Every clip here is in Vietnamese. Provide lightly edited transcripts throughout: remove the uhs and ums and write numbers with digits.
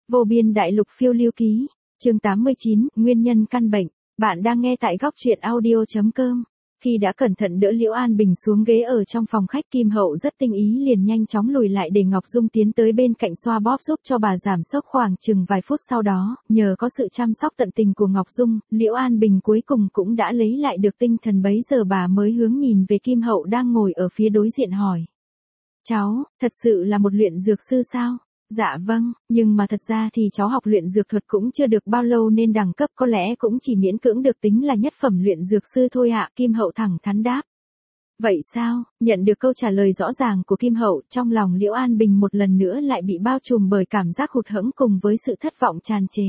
Vô biên đại lục phiêu lưu ký, chương 89, nguyên nhân căn bệnh. Bạn đang nghe tại góc truyện audio.com. Khi đã cẩn thận đỡ Liễu An Bình xuống ghế ở trong phòng khách, Kim Hậu rất tinh ý liền nhanh chóng lùi lại để Ngọc Dung tiến tới bên cạnh xoa bóp giúp cho bà giảm sốc. Khoảng chừng vài phút sau đó, nhờ có sự chăm sóc tận tình của Ngọc Dung, Liễu An Bình cuối cùng cũng đã lấy lại được tinh thần. Bấy giờ bà mới hướng nhìn về Kim Hậu đang ngồi ở phía đối diện hỏi. Cháu, thật sự là một luyện dược sư sao? Dạ vâng, nhưng mà thật ra thì cháu học luyện dược thuật cũng chưa được bao lâu nên đẳng cấp có lẽ cũng chỉ miễn cưỡng được tính là nhất phẩm luyện dược sư thôi ạ. Kim Hậu thẳng thắn đáp. Vậy sao? Nhận được câu trả lời rõ ràng của Kim Hậu, trong lòng Liễu An Bình một lần nữa lại bị bao trùm bởi cảm giác hụt hẫng cùng với sự thất vọng tràn trề.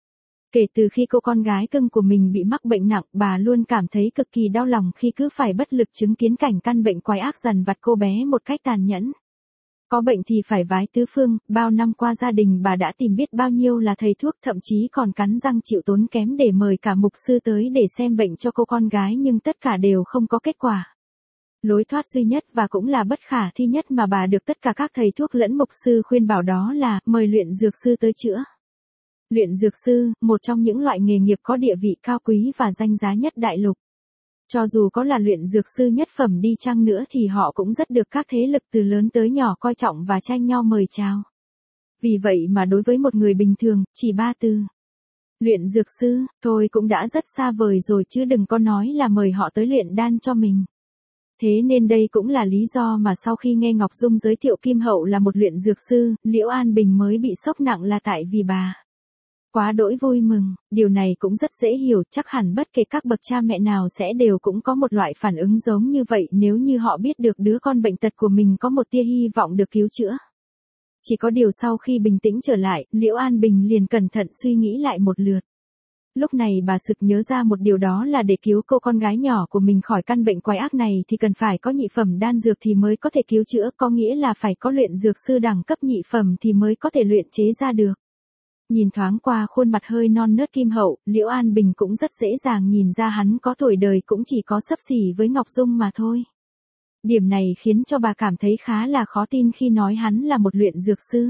Kể từ khi cô con gái cưng của mình bị mắc bệnh nặng, bà luôn cảm thấy cực kỳ đau lòng khi cứ phải bất lực chứng kiến cảnh căn bệnh quái ác dằn vặt cô bé một cách tàn nhẫn. Có bệnh thì phải vái tứ phương, bao năm qua gia đình bà đã tìm biết bao nhiêu là thầy thuốc, thậm chí còn cắn răng chịu tốn kém để mời cả mục sư tới để xem bệnh cho cô con gái, nhưng tất cả đều không có kết quả. Lối thoát duy nhất và cũng là bất khả thi nhất mà bà được tất cả các thầy thuốc lẫn mục sư khuyên bảo đó là mời luyện dược sư tới chữa. Luyện dược sư, một trong những loại nghề nghiệp có địa vị cao quý và danh giá nhất đại lục. Cho dù có là luyện dược sư nhất phẩm đi chăng nữa thì họ cũng rất được các thế lực từ lớn tới nhỏ coi trọng và tranh nhau mời chào. Vì vậy mà đối với một người bình thường, chỉ 3 từ luyện dược sư, thôi cũng đã rất xa vời rồi, chứ đừng có nói là mời họ tới luyện đan cho mình. Thế nên đây cũng là lý do mà sau khi nghe Ngọc Dung giới thiệu Kim Hậu là một luyện dược sư, Liễu An Bình mới bị sốc nặng, là tại vì bà quá đỗi vui mừng. Điều này cũng rất dễ hiểu, chắc hẳn bất kể các bậc cha mẹ nào sẽ đều cũng có một loại phản ứng giống như vậy nếu như họ biết được đứa con bệnh tật của mình có một tia hy vọng được cứu chữa. Chỉ có điều sau khi bình tĩnh trở lại, Liễu An Bình liền cẩn thận suy nghĩ lại một lượt. Lúc này bà sực nhớ ra một điều, đó là để cứu cô con gái nhỏ của mình khỏi căn bệnh quái ác này thì cần phải có nhị phẩm đan dược thì mới có thể cứu chữa, có nghĩa là phải có luyện dược sư đẳng cấp nhị phẩm thì mới có thể luyện chế ra được. Nhìn thoáng qua khuôn mặt hơi non nớt Kim Hậu, Liễu An Bình cũng rất dễ dàng nhìn ra hắn có tuổi đời cũng chỉ có xấp xỉ với Ngọc Dung mà thôi. Điểm này khiến cho bà cảm thấy khá là khó tin khi nói hắn là một luyện dược sư.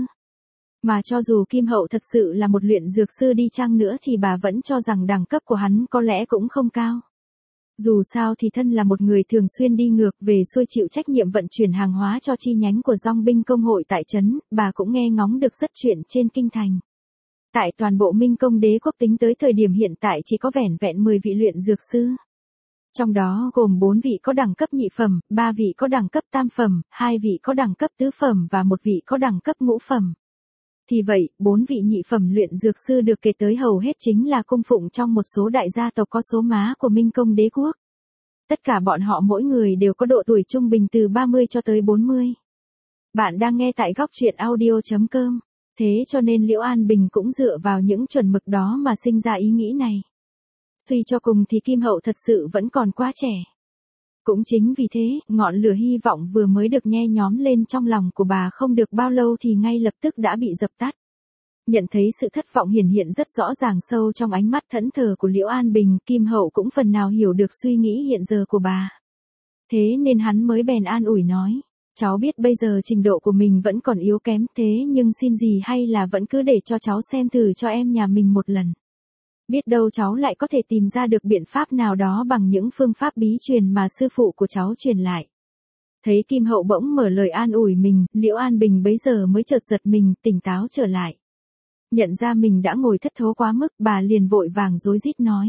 Mà cho dù Kim Hậu thật sự là một luyện dược sư đi chăng nữa thì bà vẫn cho rằng đẳng cấp của hắn có lẽ cũng không cao. Dù sao thì thân là một người thường xuyên đi ngược về xuôi chịu trách nhiệm vận chuyển hàng hóa cho chi nhánh của Dong binh công hội tại trấn, bà cũng nghe ngóng được rất chuyện trên kinh thành. Tại toàn bộ Minh Công Đế quốc tính tới thời điểm hiện tại chỉ có vẻn vẹn 10 vị luyện dược sư. Trong đó gồm 4 vị có đẳng cấp nhị phẩm, 3 vị có đẳng cấp tam phẩm, 2 vị có đẳng cấp tứ phẩm và 1 vị có đẳng cấp ngũ phẩm. Thì vậy, 4 vị nhị phẩm luyện dược sư được kể tới hầu hết chính là cung phụng trong một số đại gia tộc có số má của Minh Công Đế quốc. Tất cả bọn họ mỗi người đều có độ tuổi trung bình từ 30 cho tới 40. Bạn đang nghe tại góc truyện audio.com. Thế cho nên Liễu An Bình cũng dựa vào những chuẩn mực đó mà sinh ra ý nghĩ này. Suy cho cùng thì Kim Hậu thật sự vẫn còn quá trẻ. Cũng chính vì thế, ngọn lửa hy vọng vừa mới được nhe nhóm lên trong lòng của bà không được bao lâu thì ngay lập tức đã bị dập tắt. Nhận thấy sự thất vọng hiển hiện rất rõ ràng sâu trong ánh mắt thẫn thờ của Liễu An Bình, Kim Hậu cũng phần nào hiểu được suy nghĩ hiện giờ của bà. Thế nên hắn mới bèn an ủi nói. Cháu biết bây giờ trình độ của mình vẫn còn yếu kém, thế nhưng xin gì hay là vẫn cứ để cho cháu xem thử cho em nhà mình một lần. Biết đâu cháu lại có thể tìm ra được biện pháp nào đó bằng những phương pháp bí truyền mà sư phụ của cháu truyền lại. Thấy Kim Hậu bỗng mở lời an ủi mình, Liễu An Bình bấy giờ mới chợt giật mình, tỉnh táo trở lại. Nhận ra mình đã ngồi thất thố quá mức, bà liền vội vàng rối rít nói.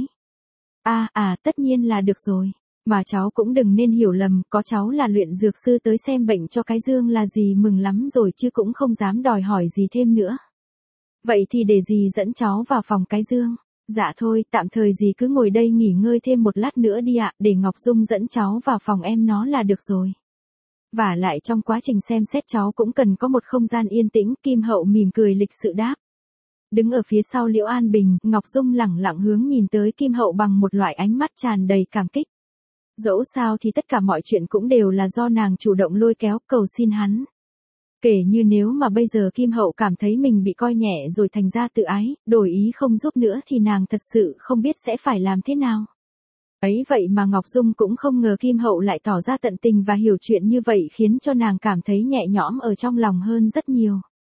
Tất nhiên là được rồi. Mà cháu cũng đừng nên hiểu lầm, có cháu là luyện dược sư tới xem bệnh cho cái Dương là gì mừng lắm rồi chứ cũng không dám đòi hỏi gì thêm nữa. Vậy thì để gì dẫn cháu vào phòng cái Dương? Dạ thôi, tạm thời gì cứ ngồi đây nghỉ ngơi thêm một lát nữa đi ạ, để Ngọc Dung dẫn cháu vào phòng em nó là được rồi. Vả lại trong quá trình xem xét cháu cũng cần có một không gian yên tĩnh, Kim Hậu mỉm cười lịch sự đáp. Đứng ở phía sau Liễu An Bình, Ngọc Dung lẳng lặng hướng nhìn tới Kim Hậu bằng một loại ánh mắt tràn đầy cảm kích. Dẫu sao thì tất cả mọi chuyện cũng đều là do nàng chủ động lôi kéo cầu xin hắn. Kể như nếu mà bây giờ Kim Hậu cảm thấy mình bị coi nhẹ rồi thành ra tự ái, đổi ý không giúp nữa thì nàng thật sự không biết sẽ phải làm thế nào. Ấy vậy mà Ngọc Dung cũng không ngờ Kim Hậu lại tỏ ra tận tình và hiểu chuyện như vậy, khiến cho nàng cảm thấy nhẹ nhõm ở trong lòng hơn rất nhiều.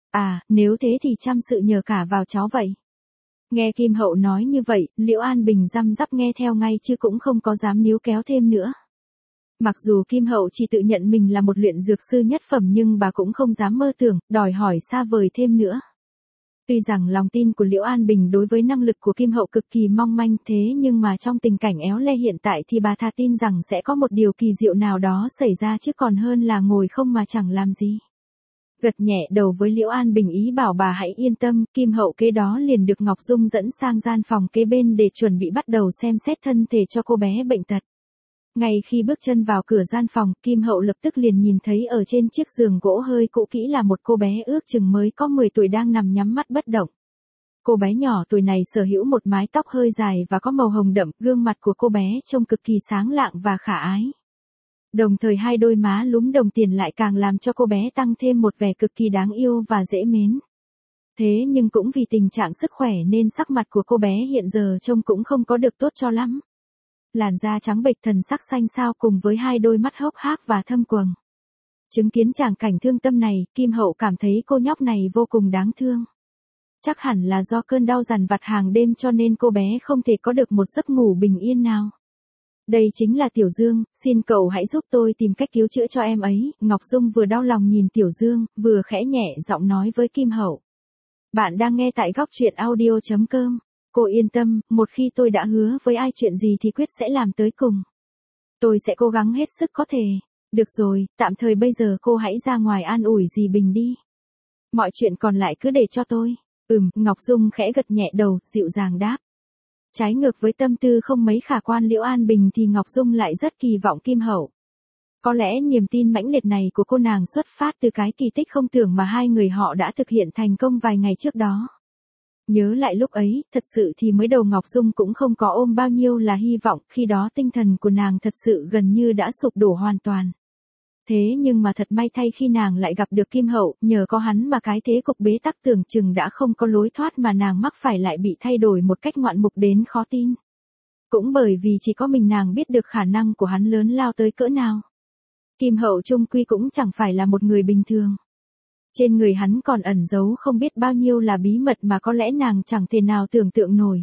À, nếu thế thì chăm sự nhờ cả vào cháu vậy. Nghe Kim Hậu nói như vậy, Liễu An Bình răm rắp nghe theo ngay chứ cũng không có dám níu kéo thêm nữa. Mặc dù Kim Hậu chỉ tự nhận mình là một luyện dược sư nhất phẩm nhưng bà cũng không dám mơ tưởng, đòi hỏi xa vời thêm nữa. Tuy rằng lòng tin của Liễu An Bình đối với năng lực của Kim Hậu cực kỳ mong manh thế nhưng mà trong tình cảnh éo le hiện tại thì bà thà tin rằng sẽ có một điều kỳ diệu nào đó xảy ra chứ còn hơn là ngồi không mà chẳng làm gì. Gật nhẹ đầu với Liễu An Bình ý bảo bà hãy yên tâm, Kim Hậu kế đó liền được Ngọc Dung dẫn sang gian phòng kế bên để chuẩn bị bắt đầu xem xét thân thể cho cô bé bệnh tật. Ngay khi bước chân vào cửa gian phòng, Kim Hậu lập tức liền nhìn thấy ở trên chiếc giường gỗ hơi cũ kỹ là một cô bé ước chừng mới có 10 tuổi đang nằm nhắm mắt bất động. Cô bé nhỏ tuổi này sở hữu một mái tóc hơi dài và có màu hồng đậm, gương mặt của cô bé trông cực kỳ sáng lạng và khả ái. Đồng thời hai đôi má lúm đồng tiền lại càng làm cho cô bé tăng thêm một vẻ cực kỳ đáng yêu và dễ mến. Thế nhưng cũng vì tình trạng sức khỏe nên sắc mặt của cô bé hiện giờ trông cũng không có được tốt cho lắm. Làn da trắng bệch thần sắc xanh xao cùng với hai đôi mắt hốc hác và thâm quầng. Chứng kiến tràng cảnh thương tâm này, Kim Hậu cảm thấy cô nhóc này vô cùng đáng thương. Chắc hẳn là do cơn đau dằn vặt hàng đêm cho nên cô bé không thể có được một giấc ngủ bình yên nào. Đây chính là Tiểu Dương, xin cậu hãy giúp tôi tìm cách cứu chữa cho em ấy. Ngọc Dung vừa đau lòng nhìn Tiểu Dương, vừa khẽ nhẹ giọng nói với Kim Hậu. Bạn đang nghe tại góc truyện audio.com. Cô yên tâm, một khi tôi đã hứa với ai chuyện gì thì quyết sẽ làm tới cùng. Tôi sẽ cố gắng hết sức có thể. Được rồi, tạm thời bây giờ cô hãy ra ngoài an ủi dì Bình đi. Mọi chuyện còn lại cứ để cho tôi. Ngọc Dung khẽ gật nhẹ đầu, dịu dàng đáp. Trái ngược với tâm tư không mấy khả quan Liễu An Bình thì Ngọc Dung lại rất kỳ vọng Kim Hậu. Có lẽ niềm tin mãnh liệt này của cô nàng xuất phát từ cái kỳ tích không tưởng mà hai người họ đã thực hiện thành công vài ngày trước đó. Nhớ lại lúc ấy, thật sự thì mới đầu Ngọc Dung cũng không có ôm bao nhiêu là hy vọng, khi đó tinh thần của nàng thật sự gần như đã sụp đổ hoàn toàn. Thế nhưng mà thật may thay khi nàng lại gặp được Kim Hậu, nhờ có hắn mà cái thế cục bế tắc tưởng chừng đã không có lối thoát mà nàng mắc phải lại bị thay đổi một cách ngoạn mục đến khó tin. Cũng bởi vì chỉ có mình nàng biết được khả năng của hắn lớn lao tới cỡ nào. Kim Hậu chung quy cũng chẳng phải là một người bình thường. Trên người hắn còn ẩn giấu không biết bao nhiêu là bí mật mà có lẽ nàng chẳng thể nào tưởng tượng nổi.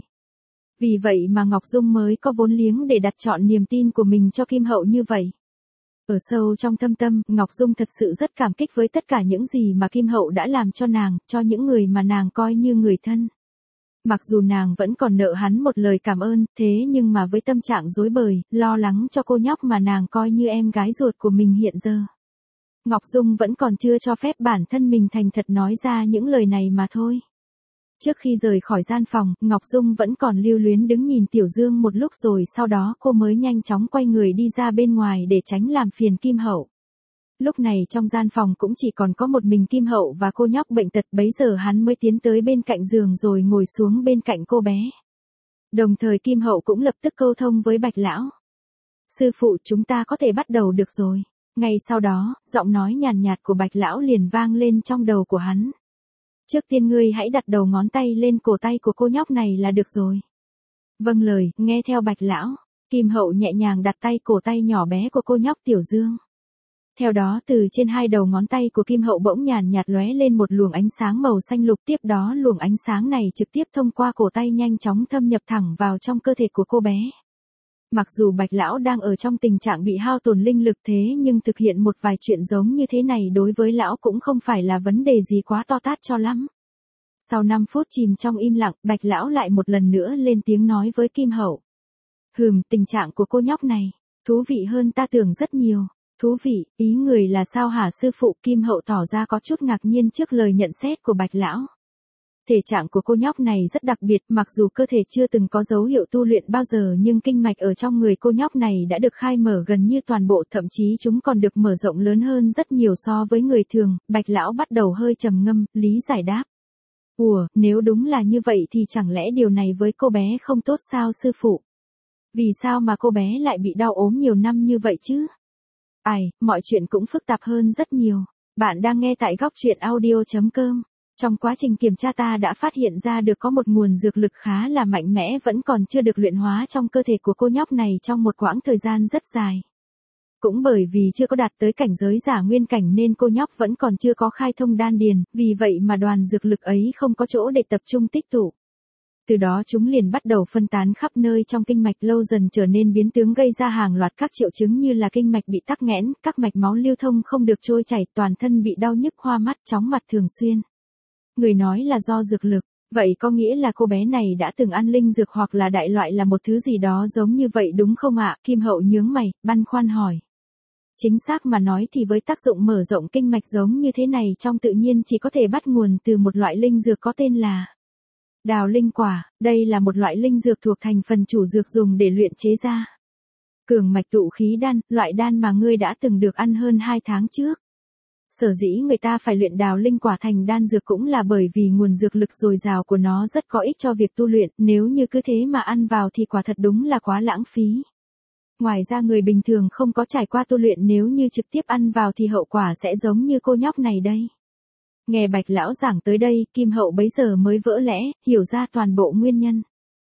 Vì vậy mà Ngọc Dung mới có vốn liếng để đặt trọn niềm tin của mình cho Kim Hậu như vậy. Ở sâu trong thâm tâm, Ngọc Dung thật sự rất cảm kích với tất cả những gì mà Kim Hậu đã làm cho nàng, cho những người mà nàng coi như người thân. Mặc dù nàng vẫn còn nợ hắn một lời cảm ơn, thế nhưng mà với tâm trạng rối bời, lo lắng cho cô nhóc mà nàng coi như em gái ruột của mình hiện giờ. Ngọc Dung vẫn còn chưa cho phép bản thân mình thành thật nói ra những lời này mà thôi. Trước khi rời khỏi gian phòng, Ngọc Dung vẫn còn lưu luyến đứng nhìn Tiểu Dương một lúc rồi sau đó cô mới nhanh chóng quay người đi ra bên ngoài để tránh làm phiền Kim Hậu. Lúc này trong gian phòng cũng chỉ còn có một mình Kim Hậu và cô nhóc bệnh tật, bấy giờ hắn mới tiến tới bên cạnh giường rồi ngồi xuống bên cạnh cô bé. Đồng thời Kim Hậu cũng lập tức câu thông với Bạch Lão. Sư phụ, chúng ta có thể bắt đầu được rồi. Ngay sau đó, giọng nói nhàn nhạt của Bạch Lão liền vang lên trong đầu của hắn. Trước tiên ngươi hãy đặt đầu ngón tay lên cổ tay của cô nhóc này là được rồi. Vâng lời, nghe theo Bạch Lão, Kim Hậu nhẹ nhàng đặt tay cổ tay nhỏ bé của cô nhóc Tiểu Dương. Theo đó từ trên hai đầu ngón tay của Kim Hậu bỗng nhàn nhạt lóe lên một luồng ánh sáng màu xanh lục, tiếp đó luồng ánh sáng này trực tiếp thông qua cổ tay nhanh chóng thâm nhập thẳng vào trong cơ thể của cô bé. Mặc dù Bạch Lão đang ở trong tình trạng bị hao tổn linh lực thế nhưng thực hiện một vài chuyện giống như thế này đối với Lão cũng không phải là vấn đề gì quá to tát cho lắm. Sau 5 phút chìm trong im lặng, Bạch Lão lại một lần nữa lên tiếng nói với Kim Hậu. Tình trạng của cô nhóc này, thú vị hơn ta tưởng rất nhiều. Thú vị, ý người là sao hả sư phụ? Kim Hậu tỏ ra có chút ngạc nhiên trước lời nhận xét của Bạch Lão. Thể trạng của cô nhóc này rất đặc biệt, mặc dù cơ thể chưa từng có dấu hiệu tu luyện bao giờ nhưng kinh mạch ở trong người cô nhóc này đã được khai mở gần như toàn bộ, thậm chí chúng còn được mở rộng lớn hơn rất nhiều so với người thường. Bạch Lão bắt đầu hơi trầm ngâm, lý giải đáp. Nếu đúng là như vậy thì chẳng lẽ điều này với cô bé không tốt sao sư phụ? Vì sao mà cô bé lại bị đau ốm nhiều năm như vậy chứ? Mọi chuyện cũng phức tạp hơn rất nhiều. Bạn đang nghe tại góc truyện audio.com. Trong quá trình kiểm tra ta đã phát hiện ra được có một nguồn dược lực khá là mạnh mẽ vẫn còn chưa được luyện hóa trong cơ thể của cô nhóc này trong một quãng thời gian rất dài. Cũng bởi vì chưa có đạt tới cảnh giới giả nguyên cảnh nên cô nhóc vẫn còn chưa có khai thông đan điền, vì vậy mà đoàn dược lực ấy không có chỗ để tập trung tích tụ. Từ đó chúng liền bắt đầu phân tán khắp nơi trong kinh mạch, lâu dần trở nên biến tướng, gây ra hàng loạt các triệu chứng như là kinh mạch bị tắc nghẽn, các mạch máu lưu thông không được trôi chảy, toàn thân bị đau nhức, hoa mắt, chóng mặt thường xuyên. Người nói là do dược lực, vậy có nghĩa là cô bé này đã từng ăn linh dược hoặc là đại loại là một thứ gì đó giống như vậy đúng không ạ? Kim Hậu nhướng mày, băn khoăn hỏi. Chính xác mà nói thì với tác dụng mở rộng kinh mạch giống như thế này trong tự nhiên chỉ có thể bắt nguồn từ một loại linh dược có tên là đào linh quả. Đây là một loại linh dược thuộc thành phần chủ dược dùng để luyện chế ra cường mạch tụ khí đan, loại đan mà ngươi đã từng được ăn hơn 2 tháng trước. Sở dĩ người ta phải luyện đào linh quả thành đan dược cũng là bởi vì nguồn dược lực dồi dào của nó rất có ích cho việc tu luyện, nếu như cứ thế mà ăn vào thì quả thật đúng là quá lãng phí. Ngoài ra người bình thường không có trải qua tu luyện nếu như trực tiếp ăn vào thì hậu quả sẽ giống như cô nhóc này đây. Nghe Bạch lão giảng tới đây, Kim Hậu bấy giờ mới vỡ lẽ, hiểu ra toàn bộ nguyên nhân.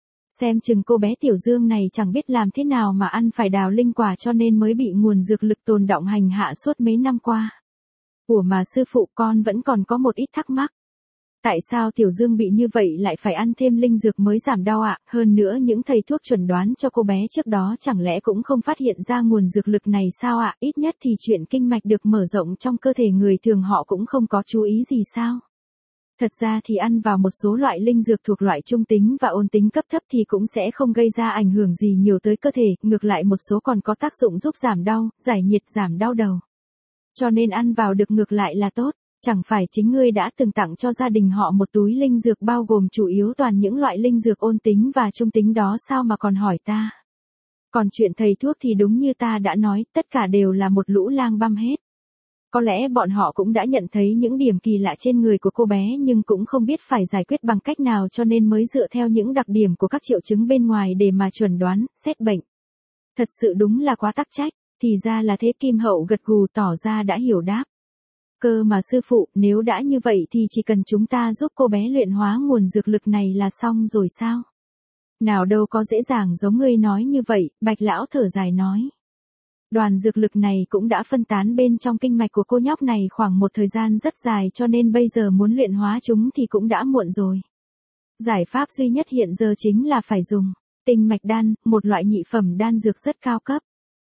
Xem chừng cô bé Tiểu Dương này chẳng biết làm thế nào mà ăn phải đào linh quả cho nên mới bị nguồn dược lực tồn đọng hành hạ suốt mấy năm qua. Ủa mà sư phụ, con vẫn còn có một ít thắc mắc. Tại sao Tiểu Dương bị như vậy lại phải ăn thêm linh dược mới giảm đau ạ? Hơn nữa những thầy thuốc chuẩn đoán cho cô bé trước đó chẳng lẽ cũng không phát hiện ra nguồn dược lực này sao ạ? Ít nhất thì chuyện kinh mạch được mở rộng trong cơ thể người thường họ cũng không có chú ý gì sao? Thật ra thì ăn vào một số loại linh dược thuộc loại trung tính và ôn tính cấp thấp thì cũng sẽ không gây ra ảnh hưởng gì nhiều tới cơ thể, ngược lại một số còn có tác dụng giúp giảm đau, giải nhiệt, giảm đau đầu. Cho nên ăn vào được ngược lại là tốt. Chẳng phải chính ngươi đã từng tặng cho gia đình họ một túi linh dược bao gồm chủ yếu toàn những loại linh dược ôn tính và trung tính đó sao mà còn hỏi ta? Còn chuyện thầy thuốc thì đúng như ta đã nói, tất cả đều là một lũ lang băm hết. Có lẽ bọn họ cũng đã nhận thấy những điểm kỳ lạ trên người của cô bé nhưng cũng không biết phải giải quyết bằng cách nào cho nên mới dựa theo những đặc điểm của các triệu chứng bên ngoài để mà chuẩn đoán, xét bệnh. Thật sự đúng là quá tắc trách, thì ra là thế. Kim Hậu gật gù tỏ ra đã hiểu đáp. Cơ mà sư phụ, nếu đã như vậy thì chỉ cần chúng ta giúp cô bé luyện hóa nguồn dược lực này là xong rồi sao? Nào đâu có dễ dàng giống ngươi nói như vậy, Bạch lão thở dài nói. Đoàn dược lực này cũng đã phân tán bên trong kinh mạch của cô nhóc này khoảng một thời gian rất dài cho nên bây giờ muốn luyện hóa chúng thì cũng đã muộn rồi. Giải pháp duy nhất hiện giờ chính là phải dùng tinh mạch đan, một loại nhị phẩm đan dược rất cao cấp.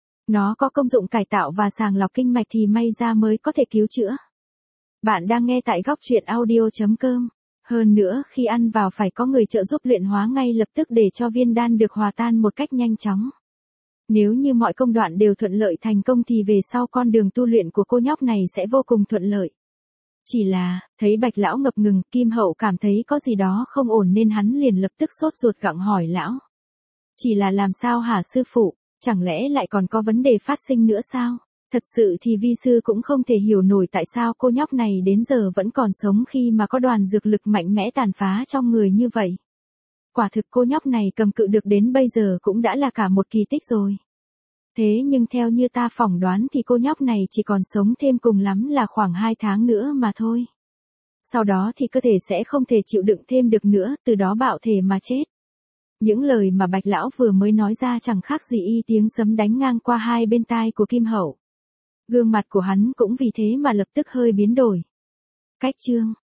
Nó có công dụng cải tạo và sàng lọc kinh mạch thì may ra mới có thể cứu chữa. Bạn đang nghe tại góc truyện audio.com. Hơn nữa khi ăn vào phải có người trợ giúp luyện hóa ngay lập tức để cho viên đan được hòa tan một cách nhanh chóng. Nếu như mọi công đoạn đều thuận lợi thành công thì về sau con đường tu luyện của cô nhóc này sẽ vô cùng thuận lợi. Chỉ là, thấy Bạch lão ngập ngừng, Kim Hậu cảm thấy có gì đó không ổn nên hắn liền lập tức sốt ruột gặng hỏi lão. Chỉ là làm sao hả sư phụ? Chẳng lẽ lại còn có vấn đề phát sinh nữa sao? Thật sự thì vi sư cũng không thể hiểu nổi tại sao cô nhóc này đến giờ vẫn còn sống khi mà có đoàn dược lực mạnh mẽ tàn phá trong người như vậy. Quả thực cô nhóc này cầm cự được đến bây giờ cũng đã là cả một kỳ tích rồi. Thế nhưng theo như ta phỏng đoán thì cô nhóc này chỉ còn sống thêm cùng lắm là khoảng 2 tháng nữa mà thôi. Sau đó thì cơ thể sẽ không thể chịu đựng thêm được nữa, từ đó bạo thể mà chết. Những lời mà Bạch lão vừa mới nói ra chẳng khác gì y tiếng sấm đánh ngang qua hai bên tai của Kim Hậu. Gương mặt của hắn cũng vì thế mà lập tức hơi biến đổi. Cách chương